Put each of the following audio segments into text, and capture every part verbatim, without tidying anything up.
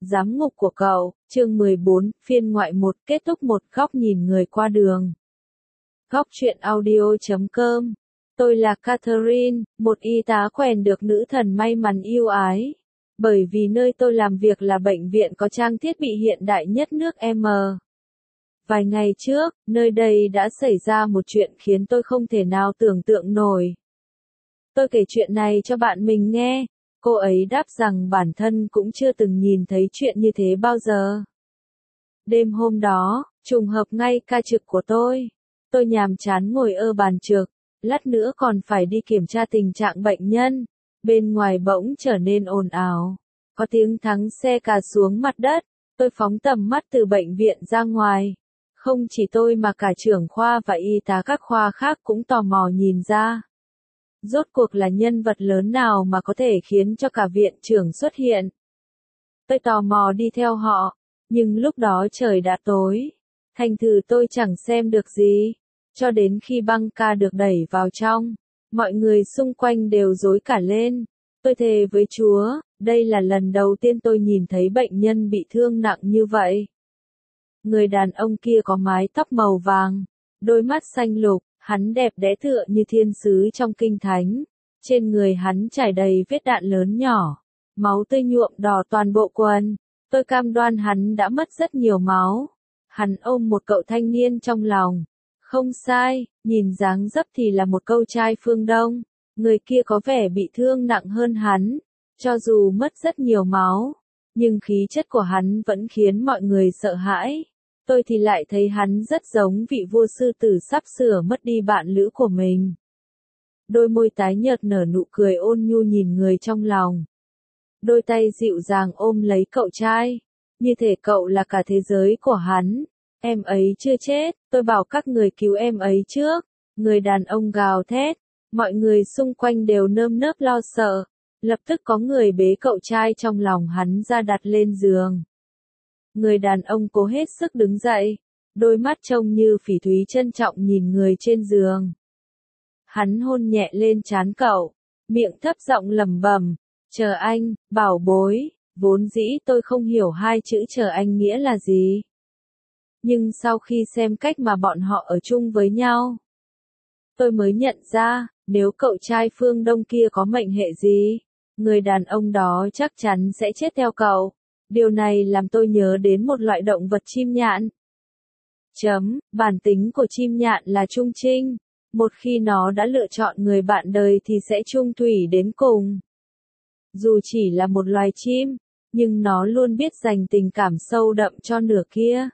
Giám ngục của cậu, chương mười bốn, phiên ngoại một, kết thúc một góc nhìn người qua đường. Góc truyện audio chấm com. Tôi là Catherine, một y tá quèn được nữ thần may mắn yêu ái. Bởi vì nơi tôi làm việc là bệnh viện có trang thiết bị hiện đại nhất nước M. Vài ngày trước, nơi đây đã xảy ra một chuyện khiến tôi không thể nào tưởng tượng nổi. Tôi kể chuyện này cho bạn mình nghe. Cô ấy đáp rằng bản thân cũng chưa từng nhìn thấy chuyện như thế bao giờ. Đêm hôm đó, trùng hợp ngay ca trực của tôi. Tôi nhàm chán ngồi ở bàn trực, lát nữa còn phải đi kiểm tra tình trạng bệnh nhân. Bên ngoài bỗng trở nên ồn ào. Có tiếng thắng xe cà xuống mặt đất. Tôi phóng tầm mắt từ bệnh viện ra ngoài. Không chỉ tôi mà cả trưởng khoa và y tá các khoa khác cũng tò mò nhìn ra. Rốt cuộc là nhân vật lớn nào mà có thể khiến cho cả viện trưởng xuất hiện. Tôi tò mò đi theo họ, nhưng lúc đó trời đã tối. Thành thử tôi chẳng xem được gì. Cho đến khi băng ca được đẩy vào trong, mọi người xung quanh đều rối cả lên. Tôi thề với Chúa, đây là lần đầu tiên tôi nhìn thấy bệnh nhân bị thương nặng như vậy. Người đàn ông kia có mái tóc màu vàng, đôi mắt xanh lục. Hắn đẹp đẽ tựa như thiên sứ trong kinh thánh. Trên người hắn trải đầy vết đạn lớn nhỏ. Máu tươi nhuộm đỏ toàn bộ quần. Tôi cam đoan hắn đã mất rất nhiều máu. Hắn ôm một cậu thanh niên trong lòng. Không sai, nhìn dáng dấp thì là một cậu trai phương Đông. Người kia có vẻ bị thương nặng hơn hắn. Cho dù mất rất nhiều máu, nhưng khí chất của hắn vẫn khiến mọi người sợ hãi. Tôi thì lại thấy hắn rất giống vị vua sư tử sắp sửa mất đi bạn lữ của mình. Đôi môi tái nhợt nở nụ cười ôn nhu nhìn người trong lòng. Đôi tay dịu dàng ôm lấy cậu trai, như thể cậu là cả thế giới của hắn. Em ấy chưa chết, tôi bảo các người cứu em ấy trước. Người đàn ông gào thét, mọi người xung quanh đều nơm nớp lo sợ. Lập tức có người bế cậu trai trong lòng hắn ra đặt lên giường. Người đàn ông cố hết sức đứng dậy, đôi mắt trông như phỉ thúy trân trọng nhìn người trên giường. Hắn hôn nhẹ lên trán cậu, miệng thấp giọng lẩm bẩm, chờ anh, bảo bối, vốn dĩ tôi không hiểu hai chữ chờ anh nghĩa là gì. Nhưng sau khi xem cách mà bọn họ ở chung với nhau, tôi mới nhận ra, nếu cậu trai phương Đông kia có mệnh hệ gì, người đàn ông đó chắc chắn sẽ chết theo cậu. Điều này làm tôi nhớ đến một loại động vật chim nhạn. Chấm, bản tính của chim nhạn là trung trinh. Một khi nó đã lựa chọn người bạn đời thì sẽ chung thủy đến cùng. Dù chỉ là một loài chim, nhưng nó luôn biết dành tình cảm sâu đậm cho nửa kia.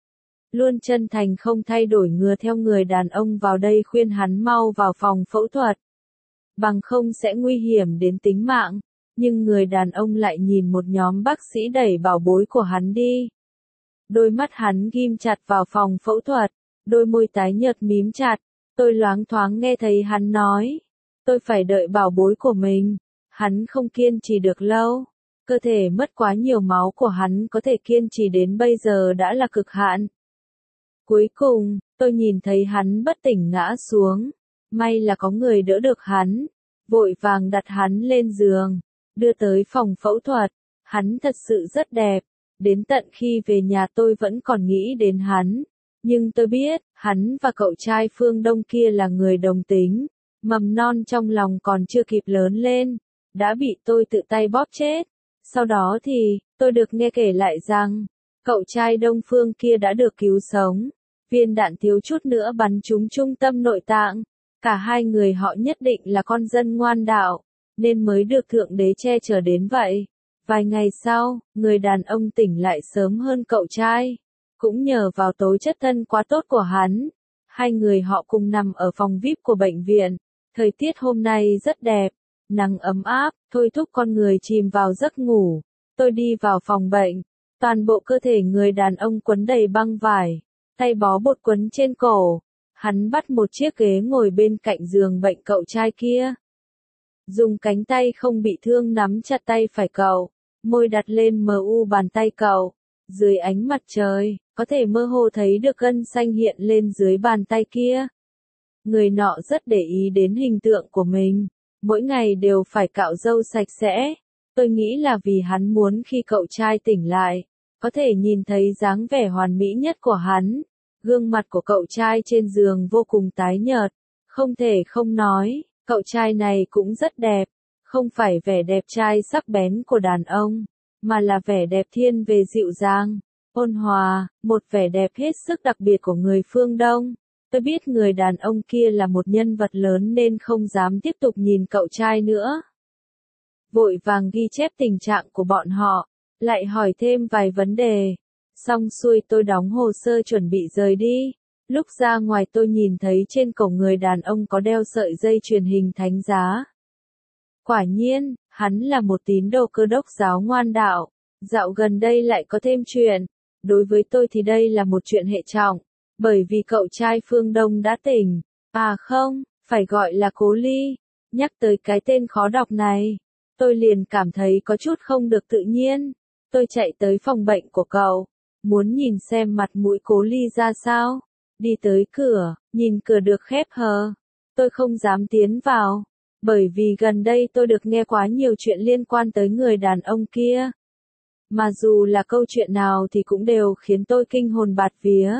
Luôn chân thành không thay đổi ngừa theo người đàn ông vào đây khuyên hắn mau vào phòng phẫu thuật. Bằng không sẽ nguy hiểm đến tính mạng. Nhưng người đàn ông lại nhìn một nhóm bác sĩ đẩy bảo bối của hắn đi. Đôi mắt hắn ghim chặt vào phòng phẫu thuật, đôi môi tái nhợt mím chặt. Tôi loáng thoáng nghe thấy hắn nói, tôi phải đợi bảo bối của mình. Hắn không kiên trì được lâu. Cơ thể mất quá nhiều máu của hắn có thể kiên trì đến bây giờ đã là cực hạn. Cuối cùng, tôi nhìn thấy hắn bất tỉnh ngã xuống. May là có người đỡ được hắn, vội vàng đặt hắn lên giường. Đưa tới phòng phẫu thuật, hắn thật sự rất đẹp, đến tận khi về nhà tôi vẫn còn nghĩ đến hắn. Nhưng tôi biết, hắn và cậu trai phương Đông kia là người đồng tính, mầm non trong lòng còn chưa kịp lớn lên, đã bị tôi tự tay bóp chết. Sau đó thì, tôi được nghe kể lại rằng, cậu trai Đông phương kia đã được cứu sống, viên đạn thiếu chút nữa bắn trúng trung tâm nội tạng, cả hai người họ nhất định là con dân ngoan đạo. Nên mới được Thượng Đế che chở đến vậy. Vài ngày sau, người đàn ông tỉnh lại sớm hơn cậu trai. Cũng nhờ vào tố chất thân quá tốt của hắn. Hai người họ cùng nằm ở phòng vi ai pi của bệnh viện. Thời tiết hôm nay rất đẹp. Nắng ấm áp, thôi thúc con người chìm vào giấc ngủ. Tôi đi vào phòng bệnh. Toàn bộ cơ thể người đàn ông quấn đầy băng vải. Tay bó bột quấn trên cổ. Hắn bắt một chiếc ghế ngồi bên cạnh giường bệnh cậu trai kia. Dùng cánh tay không bị thương nắm chặt tay phải cậu, môi đặt lên mờ u bàn tay cậu. Dưới ánh mặt trời, có thể mơ hồ thấy được gân xanh hiện lên dưới bàn tay kia. Người nọ rất để ý đến hình tượng của mình, mỗi ngày đều phải cạo râu sạch sẽ, Tôi nghĩ là vì hắn muốn khi cậu trai tỉnh lại, có thể nhìn thấy dáng vẻ hoàn mỹ nhất của hắn. Gương mặt của cậu trai trên giường vô cùng tái nhợt, không thể không nói, cậu trai này cũng rất đẹp, không phải vẻ đẹp trai sắc bén của đàn ông, mà là vẻ đẹp thiên về dịu dàng, ôn hòa, một vẻ đẹp hết sức đặc biệt của người phương Đông. Tôi biết người đàn ông kia là một nhân vật lớn nên không dám tiếp tục nhìn cậu trai nữa. Vội vàng ghi chép tình trạng của bọn họ, lại hỏi thêm vài vấn đề. Xong xuôi tôi đóng hồ sơ chuẩn bị rời đi. Lúc ra ngoài tôi nhìn thấy trên cổ người đàn ông có đeo sợi dây chuyền hình thánh giá. Quả nhiên, hắn là một tín đồ Cơ Đốc giáo ngoan đạo. Dạo gần đây lại có thêm chuyện. Đối với tôi thì đây là một chuyện hệ trọng, bởi vì cậu trai phương Đông đã tỉnh. À không, phải gọi là Cố Ly. Nhắc tới cái tên khó đọc này, tôi liền cảm thấy có chút không được tự nhiên. Tôi chạy tới phòng bệnh của cậu, muốn nhìn xem mặt mũi Cố Ly ra sao. Đi tới cửa, nhìn cửa được khép hờ. Tôi không dám tiến vào, bởi vì gần đây tôi được nghe quá nhiều chuyện liên quan tới người đàn ông kia. Mà dù là câu chuyện nào thì cũng đều khiến tôi kinh hồn bạt vía.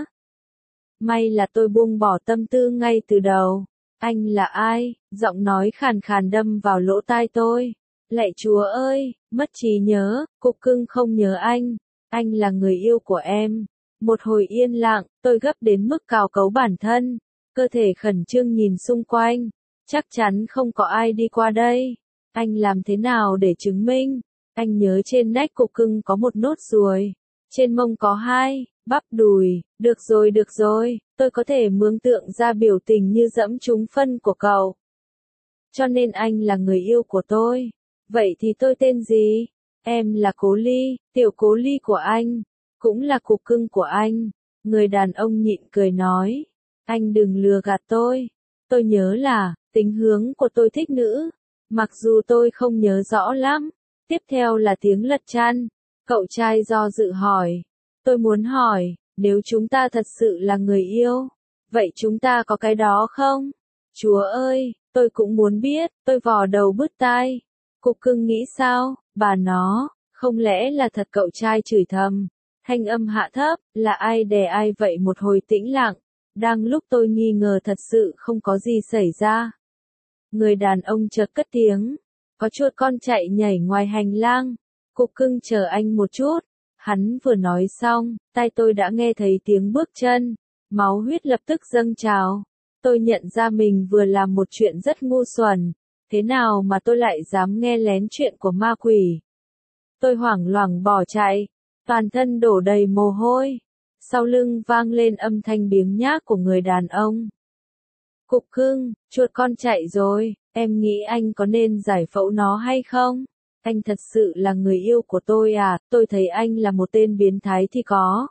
May là tôi buông bỏ tâm tư ngay từ đầu. Anh là ai? Giọng nói khàn khàn đâm vào lỗ tai tôi. Lạy Chúa ơi, mất trí nhớ, cục cưng không nhớ anh. Anh là người yêu của em. Một hồi yên lặng, tôi gấp đến mức cào cấu bản thân. Cơ thể khẩn trương nhìn xung quanh. Chắc chắn không có ai đi qua đây. Anh làm thế nào để chứng minh? Anh nhớ trên nách cục cưng có một nốt ruồi. Trên mông có hai, bắp đùi. Được rồi được rồi, tôi có thể mường tượng ra biểu tình như dẫm trúng phân của cậu. Cho nên anh là người yêu của tôi. Vậy thì tôi tên gì? Em là Cố Ly, tiểu Cố Ly của anh. Cũng là cục cưng của anh. Người đàn ông nhịn cười nói. Anh đừng lừa gạt tôi. Tôi nhớ là, tính hướng của tôi thích nữ. Mặc dù tôi không nhớ rõ lắm. Tiếp theo là tiếng lật chăn. Cậu trai do dự hỏi. Tôi muốn hỏi, nếu chúng ta thật sự là người yêu, vậy chúng ta có cái đó không? Chúa ơi, tôi cũng muốn biết, tôi vò đầu bứt tai. Cục cưng nghĩ sao, bà nó, không lẽ là thật? Cậu trai chửi thầm. Thanh âm hạ thấp, là ai đè ai vậy? Một hồi tĩnh lặng. Đang lúc tôi nghi ngờ thật sự không có gì xảy ra. Người đàn ông chợt cất tiếng. Có chuột con chạy nhảy ngoài hành lang. Cục cưng chờ anh một chút. Hắn vừa nói xong, tai tôi đã nghe thấy tiếng bước chân. Máu huyết lập tức dâng trào. Tôi nhận ra mình vừa làm một chuyện rất ngu xuẩn. Thế nào mà tôi lại dám nghe lén chuyện của ma quỷ? Tôi hoảng loạn bỏ chạy. Toàn thân đổ đầy mồ hôi. Sau lưng vang lên âm thanh biếng nhác của người đàn ông. Cục cưng, chuột con chạy rồi, em nghĩ anh có nên giải phẫu nó hay không? Anh thật sự là người yêu của tôi à? Tôi thấy anh là một tên biến thái thì có.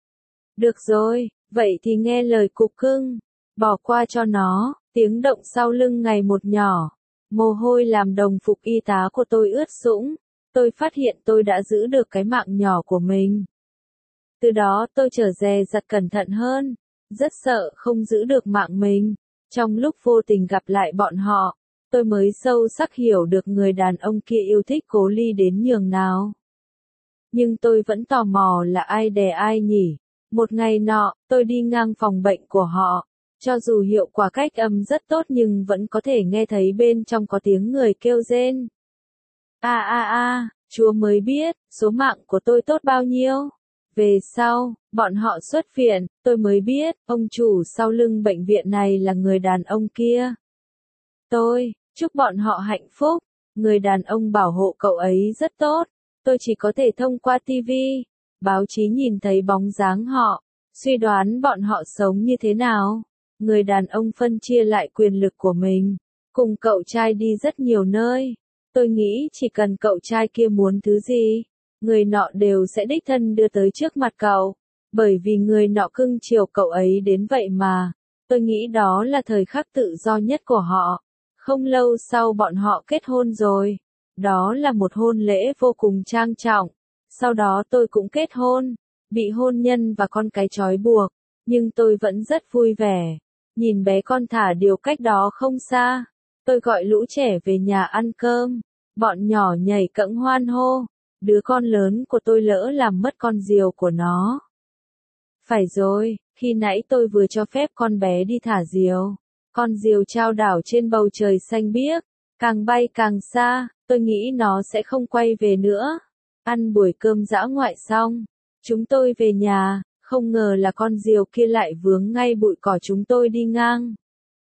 Được rồi, vậy thì nghe lời cục cưng. Bỏ qua cho nó. Tiếng động sau lưng ngày một nhỏ. Mồ hôi làm đồng phục y tá của tôi ướt sũng. Tôi phát hiện tôi đã giữ được cái mạng nhỏ của mình. Từ đó tôi trở dè dặt cẩn thận hơn. Rất sợ không giữ được mạng mình. Trong lúc vô tình gặp lại bọn họ, tôi mới sâu sắc hiểu được người đàn ông kia yêu thích Cố Ly đến nhường nào. Nhưng tôi vẫn tò mò là ai đè ai nhỉ? Một ngày nọ, tôi đi ngang phòng bệnh của họ. Cho dù hiệu quả cách âm rất tốt nhưng vẫn có thể nghe thấy bên trong có tiếng người kêu rên. A a a, Chúa mới biết, số mạng của tôi tốt bao nhiêu. Về sau, bọn họ xuất viện, tôi mới biết, ông chủ sau lưng bệnh viện này là người đàn ông kia. Tôi, chúc bọn họ hạnh phúc. Người đàn ông bảo hộ cậu ấy rất tốt. Tôi chỉ có thể thông qua ti vi, báo chí nhìn thấy bóng dáng họ, suy đoán bọn họ sống như thế nào. Người đàn ông phân chia lại quyền lực của mình, cùng cậu trai đi rất nhiều nơi. Tôi nghĩ chỉ cần cậu trai kia muốn thứ gì, người nọ đều sẽ đích thân đưa tới trước mặt cậu. Bởi vì người nọ cưng chiều cậu ấy đến vậy mà. Tôi nghĩ đó là thời khắc tự do nhất của họ. Không lâu sau bọn họ kết hôn rồi. Đó là một hôn lễ vô cùng trang trọng. Sau đó tôi cũng kết hôn. Bị hôn nhân và con cái trói buộc. Nhưng tôi vẫn rất vui vẻ. Nhìn bé con thả điều cách đó không xa. Tôi gọi lũ trẻ về nhà ăn cơm. Bọn nhỏ nhảy cẫng hoan hô. Đứa con lớn của tôi lỡ làm mất con diều của nó. Phải rồi, khi nãy tôi vừa cho phép con bé đi thả diều. Con diều chao đảo trên bầu trời xanh biếc, càng bay càng xa, tôi nghĩ nó sẽ không quay về nữa. Ăn buổi cơm dã ngoại xong, chúng tôi về nhà, không ngờ là con diều kia lại vướng ngay bụi cỏ chúng tôi đi ngang.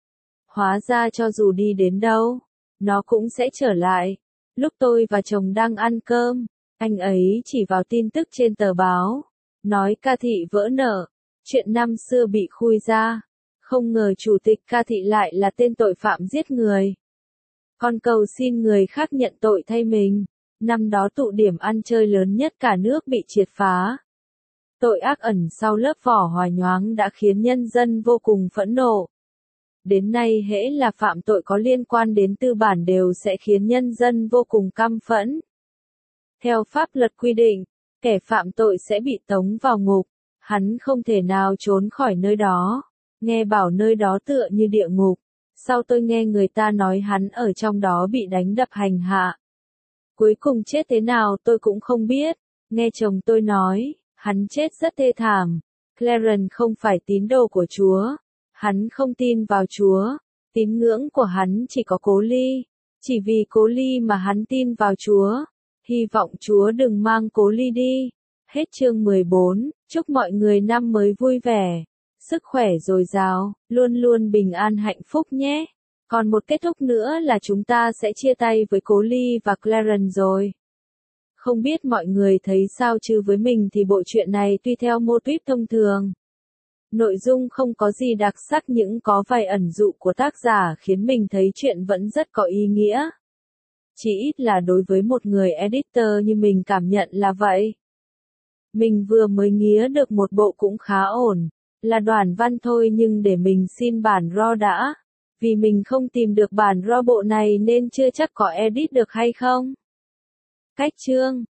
Hóa ra cho dù đi đến đâu, nó cũng sẽ trở lại. Lúc tôi và chồng đang ăn cơm, anh ấy chỉ vào tin tức trên tờ báo, nói Ca Thị vỡ nợ, chuyện năm xưa bị khui ra. Không ngờ chủ tịch Ca Thị lại là tên tội phạm giết người. Con cầu xin người khác nhận tội thay mình. Năm đó tụ điểm ăn chơi lớn nhất cả nước bị triệt phá. Tội ác ẩn sau lớp vỏ hòa nhoáng đã khiến nhân dân vô cùng phẫn nộ. Đến nay hễ là phạm tội có liên quan đến tư bản đều sẽ khiến nhân dân vô cùng căm phẫn. Theo pháp luật quy định, kẻ phạm tội sẽ bị tống vào ngục, hắn không thể nào trốn khỏi nơi đó. Nghe bảo nơi đó tựa như địa ngục, sau tôi nghe người ta nói hắn ở trong đó bị đánh đập hành hạ. Cuối cùng chết thế nào tôi cũng không biết, nghe chồng tôi nói, hắn chết rất thê thảm. Clarence không phải tín đồ của Chúa, hắn không tin vào Chúa, tín ngưỡng của hắn chỉ có Cố Ly, chỉ vì Cố Ly mà hắn tin vào Chúa, hy vọng Chúa đừng mang Cố Ly đi. Hết chương mười bốn, chúc mọi người năm mới vui vẻ, sức khỏe dồi dào, luôn luôn bình an hạnh phúc nhé. Còn một kết thúc nữa là chúng ta sẽ chia tay với Cố Ly và Clarence rồi. Không biết mọi người thấy sao chứ với mình thì bộ truyện này tuy theo mô típ thông thường. Nội dung không có gì đặc sắc nhưng có vài ẩn dụ của tác giả khiến mình thấy chuyện vẫn rất có ý nghĩa. Chỉ ít là đối với một người editor như mình cảm nhận là vậy. Mình vừa mới nghía được một bộ cũng khá ổn, là đoàn văn thôi nhưng để mình xin bản raw đã. Vì mình không tìm được bản raw bộ này nên chưa chắc có edit được hay không. Cách chương